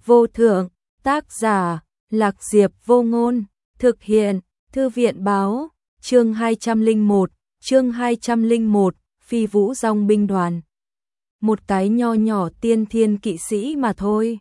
vô thượng, tác giả, Lạc Diệp Vô Ngôn, thực hiện, Thư viện báo, chương 201, Phi Vũ Dòng binh đoàn. Một cái nho nhỏ tiên thiên kỵ sĩ mà thôi.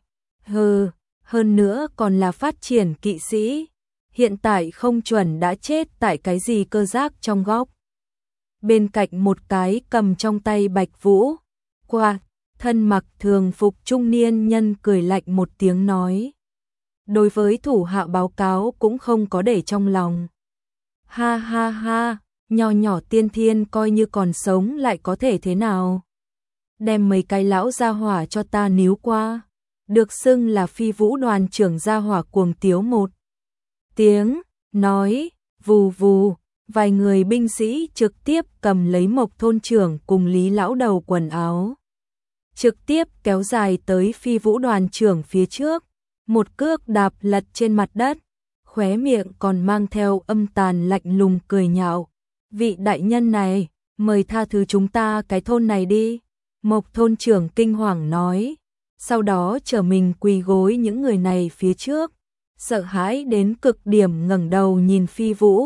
Hơn nữa còn là phát triển kỵ sĩ. Hiện tại không chuẩn đã chết tại cái gì cơ giác trong góc. Bên cạnh một cái cầm trong tay bạch vũ. Qua, thân mặc thường phục trung niên nhân cười lạnh một tiếng nói. Đối với thủ hạ báo cáo cũng không có để trong lòng. Ha ha ha, nho nhỏ tiên thiên coi như còn sống lại có thể thế nào? Đem mấy cái lão gia hỏa cho ta níu qua. Được xưng là Phi Vũ đoàn trưởng gia hỏa cuồng tiếu một tiếng, nói, vù vù, vài người binh sĩ trực tiếp cầm lấy Mộc thôn trưởng cùng Lý lão đầu quần áo. Trực tiếp kéo dài tới Phi Vũ đoàn trưởng phía trước, một cước đạp lật trên mặt đất, khóe miệng còn mang theo âm tàn lạnh lùng cười nhạo. Vị đại nhân này, mời tha thứ chúng ta cái thôn này đi. Mộc thôn trưởng kinh hoàng nói, sau đó trở mình quỳ gối những người này phía trước, sợ hãi đến cực điểm ngẩng đầu nhìn Phi Vũ.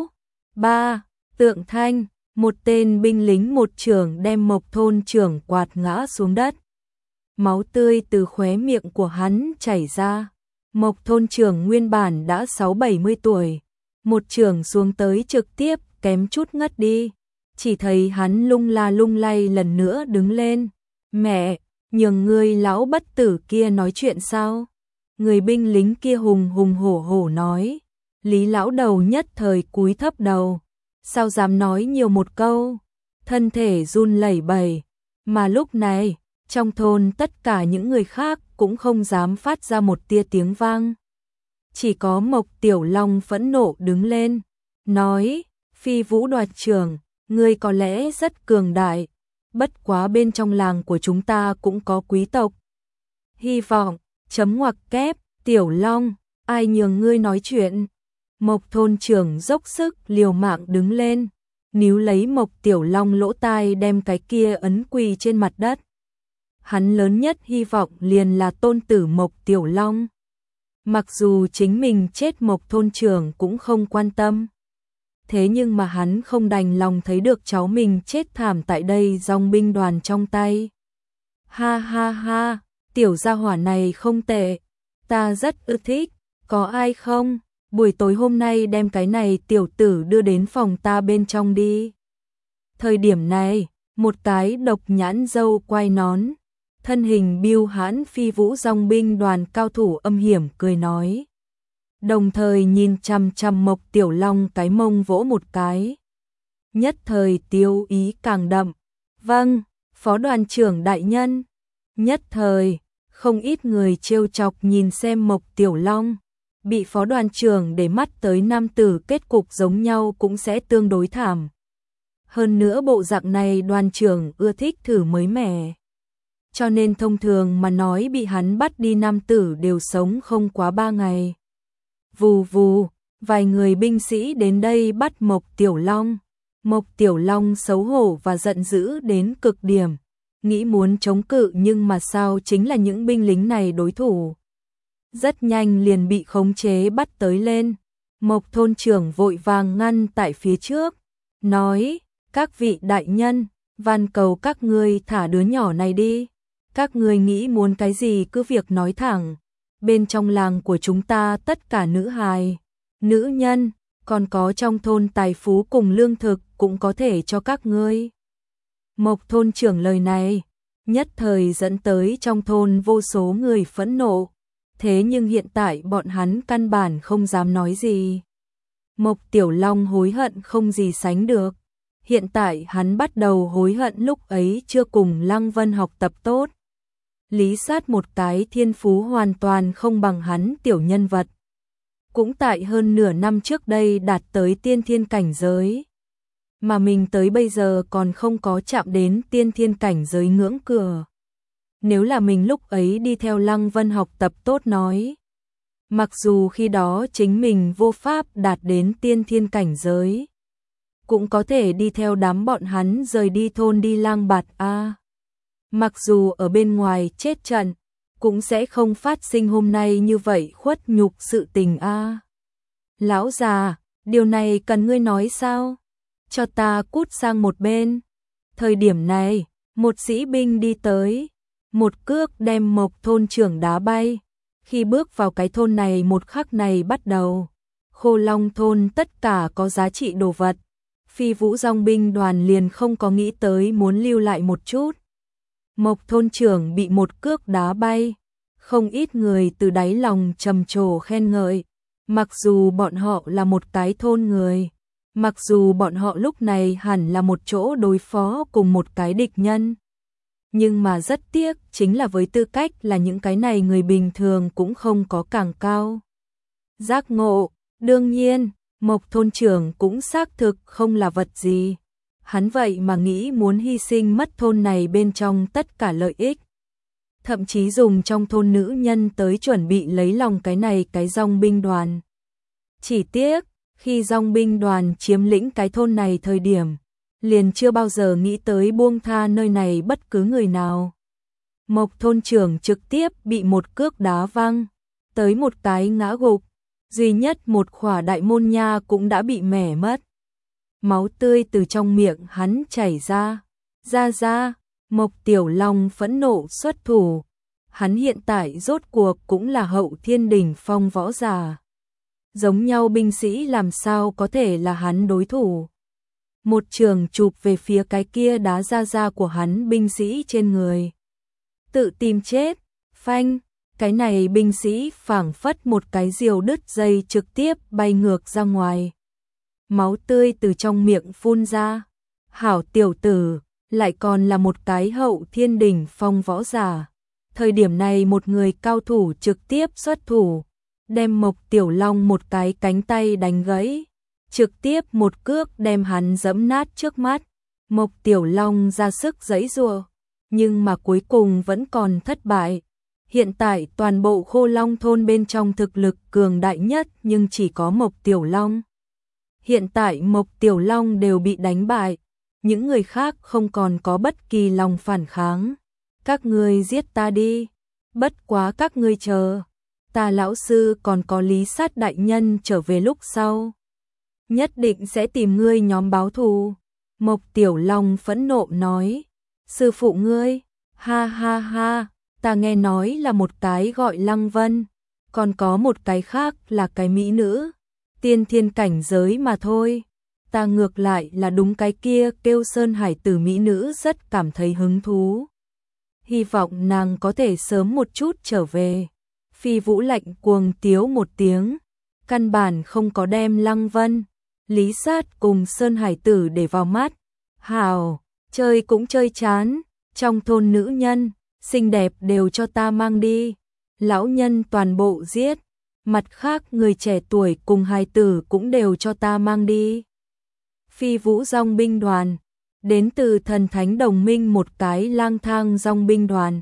Tượng thanh, một tên binh lính một trưởng đem Mộc thôn trưởng quạt ngã xuống đất. Máu tươi từ khóe miệng của hắn chảy ra. Mộc thôn trưởng nguyên bản đã 60-70 tuổi, một trưởng xuống tới trực tiếp kém chút ngất đi. Chỉ thấy hắn lung la lung lay lần nữa đứng lên. Mẹ, nhường người lão bất tử kia nói chuyện sao? Người binh lính kia hùng hùng hổ hổ nói. Lý lão đầu nhất thời cúi thấp đầu. Sao dám nói nhiều một câu? Thân thể run lẩy bẩy. Mà lúc này, trong thôn tất cả những người khác cũng không dám phát ra một tia tiếng vang. Chỉ có Mộc Tiểu Long phẫn nộ đứng lên, nói, Phi Vũ đoàn trưởng, ngươi có lẽ rất cường đại, bất quá bên trong làng của chúng ta cũng có quý tộc. Hy vọng, _, Tiểu Long, ai nhường ngươi nói chuyện? Mộc thôn trưởng dốc sức liều mạng đứng lên, níu lấy Mộc Tiểu Long lỗ tai đem cái kia ấn quỳ trên mặt đất. Hắn lớn nhất hy vọng liền là tôn tử Mộc Tiểu Long. Mặc dù chính mình chết Mộc thôn trưởng cũng không quan tâm. Thế nhưng mà hắn không đành lòng thấy được cháu mình chết thảm tại đây dòng binh đoàn trong tay. Ha ha ha, tiểu gia hỏa này không tệ. Ta rất ưa thích, có ai không? Buổi tối hôm nay đem cái này tiểu tử đưa đến phòng ta bên trong đi. Thời điểm này, một cái độc nhãn dâu quai nón. Thân hình biêu hãn Phi Vũ dòng binh đoàn cao thủ âm hiểm cười nói. Đồng thời nhìn chằm chằm Mộc Tiểu Long cái mông vỗ một cái. Nhất thời tiêu ý càng đậm. Vâng, phó đoàn trưởng đại nhân. Nhất thời, không ít người trêu chọc nhìn xem Mộc Tiểu Long. Bị phó đoàn trưởng để mắt tới nam tử kết cục giống nhau cũng sẽ tương đối thảm. Hơn nữa bộ dạng này đoàn trưởng ưa thích thử mới mẻ. Cho nên thông thường mà nói bị hắn bắt đi nam tử đều sống không quá 3 ngày. Vù vù, vài người binh sĩ đến đây bắt Mộc Tiểu Long. Mộc Tiểu Long xấu hổ và giận dữ đến cực điểm. Nghĩ muốn chống cự nhưng mà sao chính là những binh lính này đối thủ. Rất nhanh liền bị khống chế bắt tới lên. Mộc thôn trưởng vội vàng ngăn tại phía trước. Nói, các vị đại nhân, van cầu các ngươi thả đứa nhỏ này đi. Các ngươi nghĩ muốn cái gì cứ việc nói thẳng. Bên trong làng của chúng ta tất cả nữ hài, nữ nhân, còn có trong thôn tài phú cùng lương thực cũng có thể cho các ngươi. Mộc thôn trưởng lời này, nhất thời dẫn tới trong thôn vô số người phẫn nộ. Thế nhưng hiện tại bọn hắn căn bản không dám nói gì. Mộc Tiểu Long hối hận không gì sánh được. Hiện tại hắn bắt đầu hối hận lúc ấy chưa cùng Lăng Vân học tập tốt. Lý sát một cái thiên phú hoàn toàn không bằng hắn tiểu nhân vật. Cũng tại hơn nửa năm trước đây đạt tới tiên thiên cảnh giới. Mà mình tới bây giờ còn không có chạm đến tiên thiên cảnh giới ngưỡng cửa. Nếu là mình lúc ấy đi theo Lăng Vân học tập tốt nói. Mặc dù khi đó chính mình vô pháp đạt đến tiên thiên cảnh giới. Cũng có thể đi theo đám bọn hắn rời đi thôn đi lang bạt a. Mặc dù ở bên ngoài chết trận, cũng sẽ không phát sinh hôm nay như vậy khuất nhục sự tình a. Lão già, điều này cần ngươi nói sao? Cho ta cút sang một bên. Thời điểm này, một sĩ binh đi tới, một cước đem Mộc thôn trưởng đá bay. Khi bước vào cái thôn này một khắc này bắt đầu, Khô Long thôn tất cả có giá trị đồ vật, Phi Vũ Dòng binh đoàn liền không có nghĩ tới muốn lưu lại một chút. Mộc thôn trưởng bị một cước đá bay, không ít người từ đáy lòng trầm trồ khen ngợi, mặc dù bọn họ là một cái thôn người, mặc dù bọn họ lúc này hẳn là một chỗ đối phó cùng một cái địch nhân. Nhưng mà rất tiếc chính là với tư cách là những cái này người bình thường cũng không có càng cao giác ngộ. Đương nhiên, Mộc thôn trưởng cũng xác thực không là vật gì. Hắn vậy mà nghĩ muốn hy sinh mất thôn này bên trong tất cả lợi ích. Thậm chí dùng trong thôn nữ nhân tới chuẩn bị lấy lòng cái này cái dòng binh đoàn. Chỉ tiếc, khi dòng binh đoàn chiếm lĩnh cái thôn này thời điểm, liền chưa bao giờ nghĩ tới buông tha nơi này bất cứ người nào. Mộc thôn trưởng trực tiếp bị một cước đá văng, tới một cái ngã gục, duy nhất một khỏa đại môn nha cũng đã bị mẻ mất. Máu tươi từ trong miệng hắn chảy ra. Ra, Mộc Tiểu Long phẫn nộ xuất thủ. Hắn hiện tại rốt cuộc cũng là hậu thiên đỉnh phong võ giả. Giống nhau binh sĩ làm sao có thể là hắn đối thủ. Một trường chụp về phía cái kia đá ra của hắn binh sĩ trên người. Tự tìm chết, phanh, cái này binh sĩ phảng phất một cái diều đứt dây trực tiếp bay ngược ra ngoài. Máu tươi từ trong miệng phun ra. Hảo tiểu tử, lại còn là một cái hậu thiên đỉnh phong võ giả. Thời điểm này một người cao thủ trực tiếp xuất thủ, đem Mộc Tiểu Long một cái cánh tay đánh gãy, trực tiếp một cước đem hắn giẫm nát trước mắt. Mộc Tiểu Long ra sức giãy giụa, nhưng mà cuối cùng vẫn còn thất bại. Hiện tại toàn bộ Khô Long thôn bên trong thực lực cường đại nhất nhưng chỉ có Mộc Tiểu Long. Hiện tại Mộc Tiểu Long đều bị đánh bại, những người khác không còn có bất kỳ lòng phản kháng. Các ngươi giết ta đi, bất quá các ngươi chờ, ta lão sư còn có Lý Sát đại nhân trở về lúc sau, nhất định sẽ tìm ngươi nhóm báo thù. Mộc Tiểu Long phẫn nộ nói, sư phụ ngươi, ha ha ha, ta nghe nói là một cái gọi Lăng Vân, còn có một cái khác là cái mỹ nữ, tiên thiên cảnh giới mà thôi. Ta ngược lại là đúng cái kia kêu Sơn Hải tử mỹ nữ rất cảm thấy hứng thú. Hy vọng nàng có thể sớm một chút trở về. Phi Vũ lạnh cuồng tiếu một tiếng, căn bản không có đem Lăng Vân, Lý Sát cùng Sơn Hải tử để vào mắt. Hào, chơi cũng chơi chán, trong thôn nữ nhân, xinh đẹp đều cho ta mang đi. Lão nhân toàn bộ giết, mặt khác người trẻ tuổi cùng hài tử cũng đều cho ta mang đi. Phi Vũ Dòng binh đoàn, đến từ thần thánh đồng minh một cái lang thang dòng binh đoàn.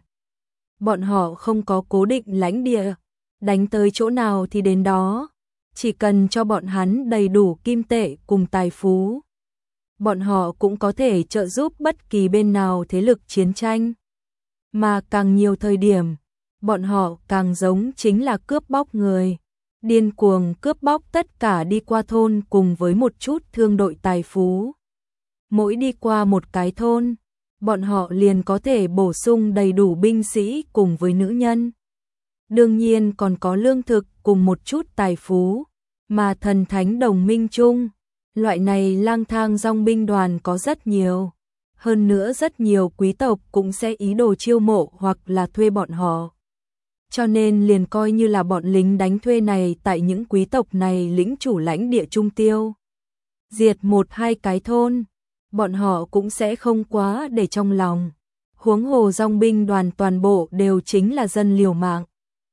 Bọn họ không có cố định lãnh địa, đánh tới chỗ nào thì đến đó, chỉ cần cho bọn hắn đầy đủ kim tệ cùng tài phú. Bọn họ cũng có thể trợ giúp bất kỳ bên nào thế lực chiến tranh. Mà càng nhiều thời điểm, bọn họ càng giống chính là cướp bóc người. Điên cuồng cướp bóc tất cả đi qua thôn cùng với một chút thương đội tài phú. Mỗi đi qua một cái thôn, bọn họ liền có thể bổ sung đầy đủ binh sĩ cùng với nữ nhân. Đương nhiên còn có lương thực cùng một chút tài phú, mà thần thánh đồng minh chung, loại này lang thang dòng binh đoàn có rất nhiều. Hơn nữa rất nhiều quý tộc cũng sẽ ý đồ chiêu mộ hoặc là thuê bọn họ. Cho nên liền coi như là bọn lính đánh thuê này tại những quý tộc này lĩnh chủ lãnh địa trung tiêu. Diệt một hai cái thôn, bọn họ cũng sẽ không quá để trong lòng. Huống hồ dòng binh đoàn toàn bộ đều chính là dân liều mạng.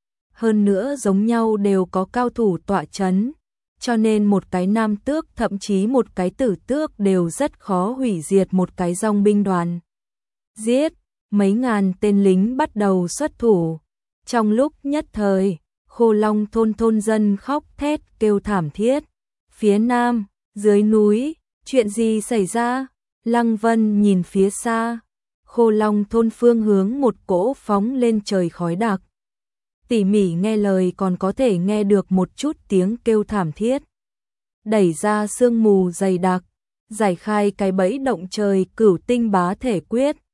Hơn nữa giống nhau đều có cao thủ tọa chấn, cho nên một cái nam tước thậm chí một cái tử tước đều rất khó hủy diệt một cái dòng binh đoàn. Giết, mấy ngàn tên lính bắt đầu xuất thủ. Trong lúc nhất thời, Khô Long thôn thôn dân khóc thét kêu thảm thiết. Phía nam, dưới núi, chuyện gì xảy ra? Lăng Vân nhìn phía xa, Khô Long thôn phương hướng một cỗ phóng lên trời khói đặc, tỉ mỉ nghe lời còn có thể nghe được một chút tiếng kêu thảm thiết. Đẩy ra sương mù dày đặc, giải khai cái bẫy động trời Cửu Tinh Bá Thể Quyết,